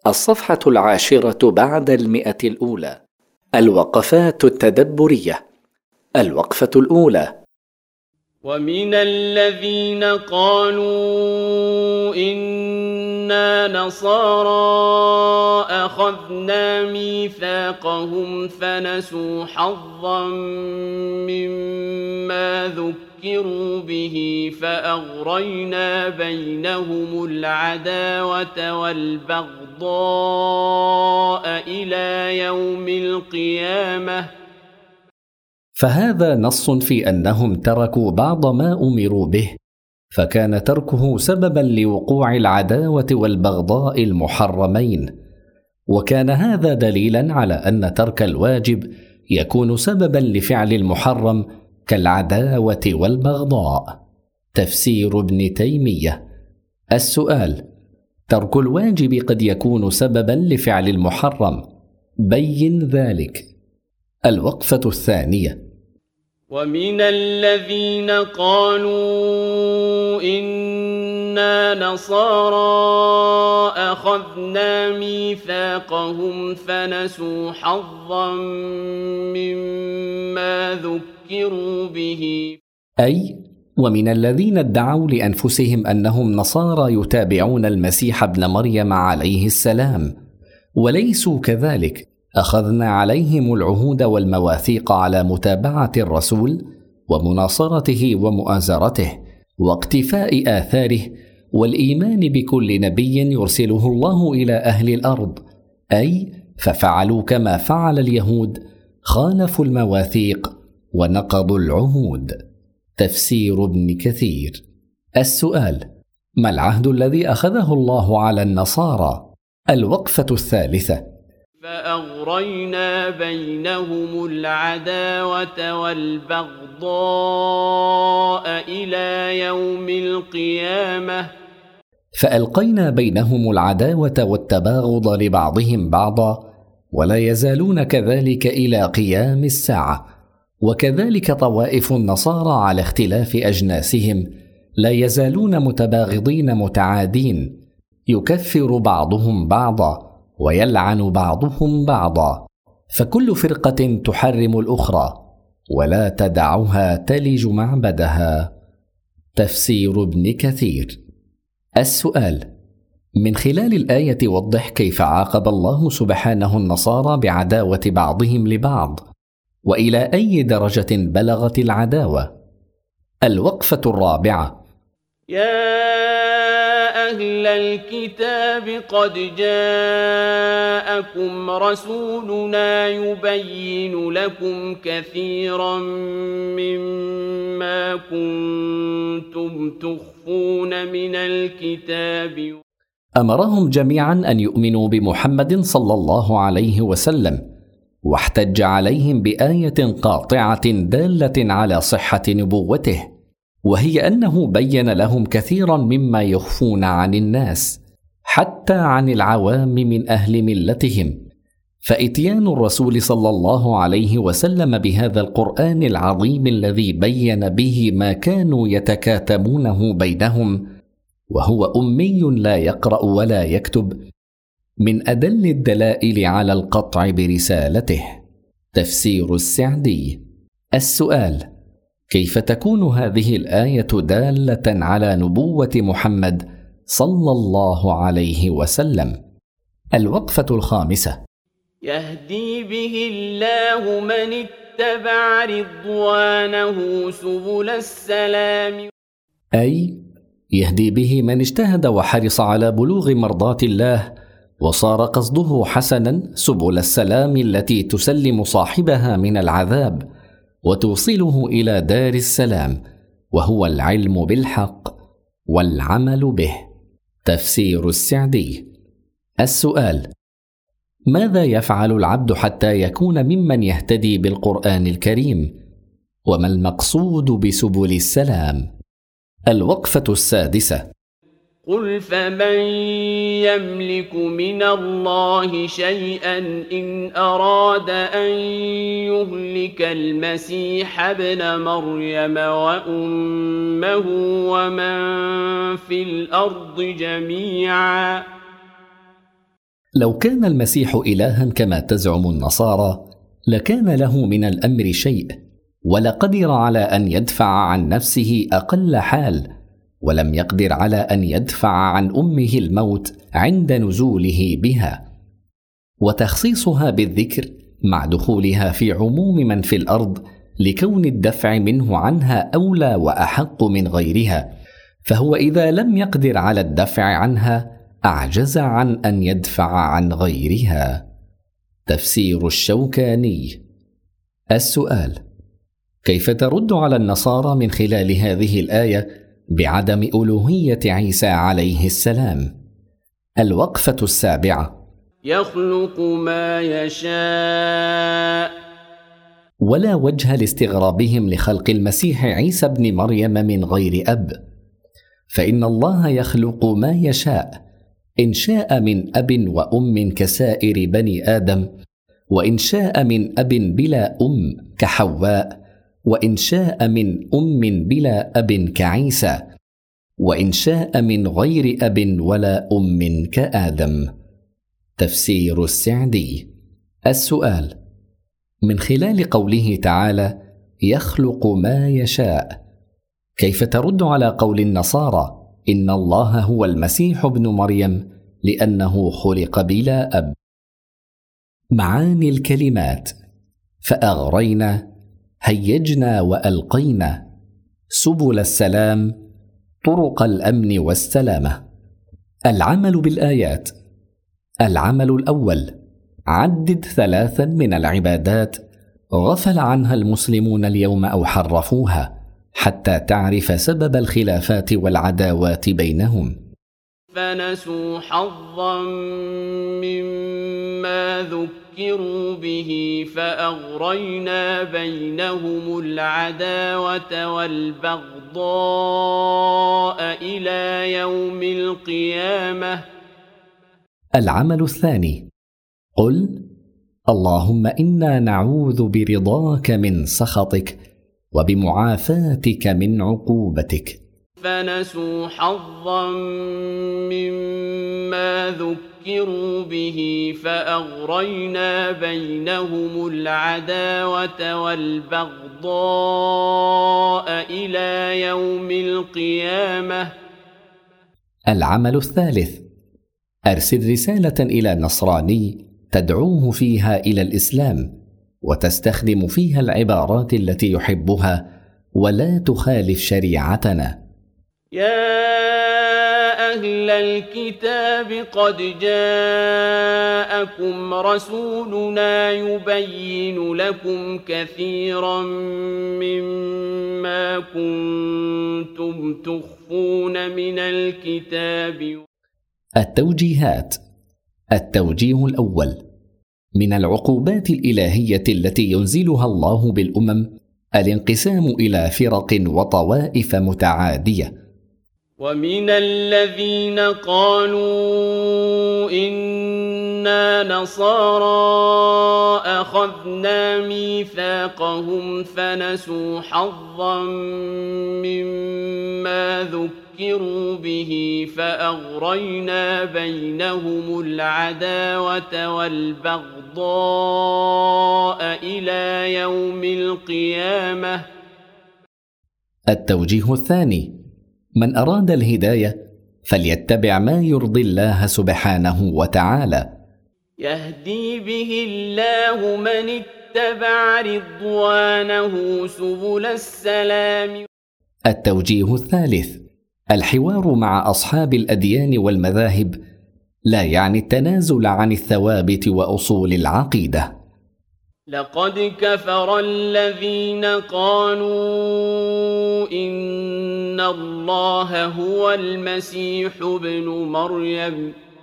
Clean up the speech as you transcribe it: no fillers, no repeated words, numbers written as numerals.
الصفحة 10 بعد 100 الأولى. الوقفات التدبرية. الوقفة الأولى: ومن الذين قالوا إنا نصارى أخذنا ميثاقهم فنسوا حظا مما ذكروا به فأغرينا بينهم العداوة والبغضاء إلى يوم القيامة. فهذا نص في أنهم تركوا بعض ما أمروا به، فكان تركه سببا لوقوع العداوة والبغضاء المحرمين، وكان هذا دليلا على أن ترك الواجب يكون سببا لفعل المحرم كالعداوة والبغضاء. تفسير ابن تيمية. السؤال: ترك الواجب قد يكون سببا لفعل المحرم، بين ذلك. الوقفة الثانية: ومن الذين قالوا إنا نصارى أخذنا ميثاقهم فنسوا حظا مما ذكروا به، أي ومن الذين ادعوا لأنفسهم أنهم نصارى يتابعون المسيح ابن مريم عليه السلام وليسوا كذلك، أخذنا عليهم العهود والمواثيق على متابعة الرسول ومناصرته ومؤازرته واقتفاء آثاره والإيمان بكل نبي يرسله الله إلى أهل الأرض، أي ففعلوا كما فعل اليهود، خالفوا المواثيق ونقضوا العهود. تفسير ابن كثير. السؤال: ما العهد الذي أخذه الله على النصارى؟ الوقفة الثالثة: فأغرينا بينهم العداوة والبغضاء إلى يوم القيامة. فألقينا بينهم العداوة والتباغض لبعضهم بعضا، ولا يزالون كذلك إلى قيام الساعة. وكذلك طوائف النصارى على اختلاف أجناسهم لا يزالون متباغضين متعادين، يكفر بعضهم بعضا ويلعن بعضهم بعضا، فكل فرقة تحرم الأخرى ولا تدعها تلج معبدها. تفسير ابن كثير. السؤال: من خلال الآية وضح كيف عاقب الله سبحانه النصارى بعداوة بعضهم لبعض، وإلى أي درجة بلغت العداوة؟ الوقفة الرابعة: يا أهل الكتاب قد جاءكم رسولنا يبين لكم كثيرا مما كنتم تخفون من الكتاب. أمرهم جميعا أن يؤمنوا بمحمد صلى الله عليه وسلم، واحتج عليهم بآية قاطعة دالة على صحة نبوته، وهي أنه بين لهم كثيرا مما يخفون عن الناس حتى عن العوام من أهل ملتهم. فإتيان الرسول صلى الله عليه وسلم بهذا القرآن العظيم الذي بين به ما كانوا يتكاتمونه بينهم، وهو أمي لا يقرأ ولا يكتب، من أدل الدلائل على القطع برسالته. تفسير السعدي. السؤال: كيف تكون هذه الآية دالة على نبوة محمد صلى الله عليه وسلم؟ الوقفة الخامسة: يهدي به الله من اتبع رضوانه سبل السلام، أي يهدي به من اجتهد وحرص على بلوغ مرضاة الله وصار قصده حسنا سبل السلام التي تسلم صاحبها من العذاب وتوصله إلى دار السلام، وهو العلم بالحق والعمل به. تفسير السعدي. السؤال: ماذا يفعل العبد حتى يكون ممن يهتدي بالقرآن الكريم؟ وما المقصود بسبل السلام؟ الوقفة السادسة: قل فمن يملك من الله شيئا إن أراد أن يهلك المسيح ابن مريم وأمه ومن في الأرض جميعا. لو كان المسيح إلها كما تزعم النصارى لكان له من الأمر شيء، ولقدر على أن يدفع عن نفسه أقل حال، ولم يقدر على أن يدفع عن أمه الموت عند نزوله بها. وتخصيصها بالذكر مع دخولها في عموم من في الأرض لكون الدفع منه عنها أولى وأحق من غيرها، فهو إذا لم يقدر على الدفع عنها أعجز عن أن يدفع عن غيرها. تفسير الشوكاني. السؤال: كيف ترد على النصارى من خلال هذه الآية بعدم ألوهية عيسى عليه السلام؟ الوقفة السابعة: يخلق ما يشاء. ولا وجه لاستغرابهم لخلق المسيح عيسى ابن مريم من غير أب، فإن الله يخلق ما يشاء، إن شاء من أب وأم كسائر بني آدم، وإن شاء من أب بلا أم كحواء، وإن شاء من أم بلا أب كعيسى، وإن شاء من غير أب ولا أم كآدم. تفسير السعدي. السؤال: من خلال قوله تعالى يخلق ما يشاء، كيف ترد على قول النصارى إن الله هو المسيح ابن مريم لأنه خلق بلا أب؟ معاني الكلمات: فأغرينا، هيجنا وألقينا، سبل السلام، طرق الأمن والسلامة. العمل بالآيات: العمل الأول: عدد 3 من العبادات غفل عنها المسلمون اليوم أو حرفوها حتى تعرف سبب الخلافات والعداوات بينهم. فنسوا حظا مما ذكروا به فأغرينا بينهم العداوة والبغضاء إلى يوم القيامة. العمل الثاني: قل اللهم إنا نعوذ برضاك من سخطك وبمعافاتك من عقوبتك. فنسوا حظا مما ذكروا به فأغرينا بينهم العداوة والبغضاء إلى يوم القيامة. العمل الثالث: أرسل رسالة إلى نصراني تدعوه فيها إلى الإسلام، وتستخدم فيها العبارات التي يحبها ولا تخالف شريعتنا. يا أهل الكتاب قد جاءكم رسولنا يبين لكم كثيرا مما كنتم تخفون من الكتاب. التوجيهات. التوجيه الأول: من العقوبات الإلهية التي ينزلها الله بالأمم الانقسام إلى فرق وطوائف متعادية. ومن الذين قالوا إنا نصارى أخذنا ميثاقهم فنسوا حظا مما ذكروا به فأغرينا بينهم العداوة والبغضاء إلى يوم القيامة. التوجيه الثاني: من أراد الهداية فليتبع ما يرضي الله سبحانه وتعالى. يهدي به الله من اتبع رضوانه سبل السلام. التوجيه الثالث: الحوار مع أصحاب الأديان والمذاهب لا يعني التنازل عن الثوابت وأصول العقيدة. لقد كفر الذين قالوا إن الله هو المسيح ابن مريم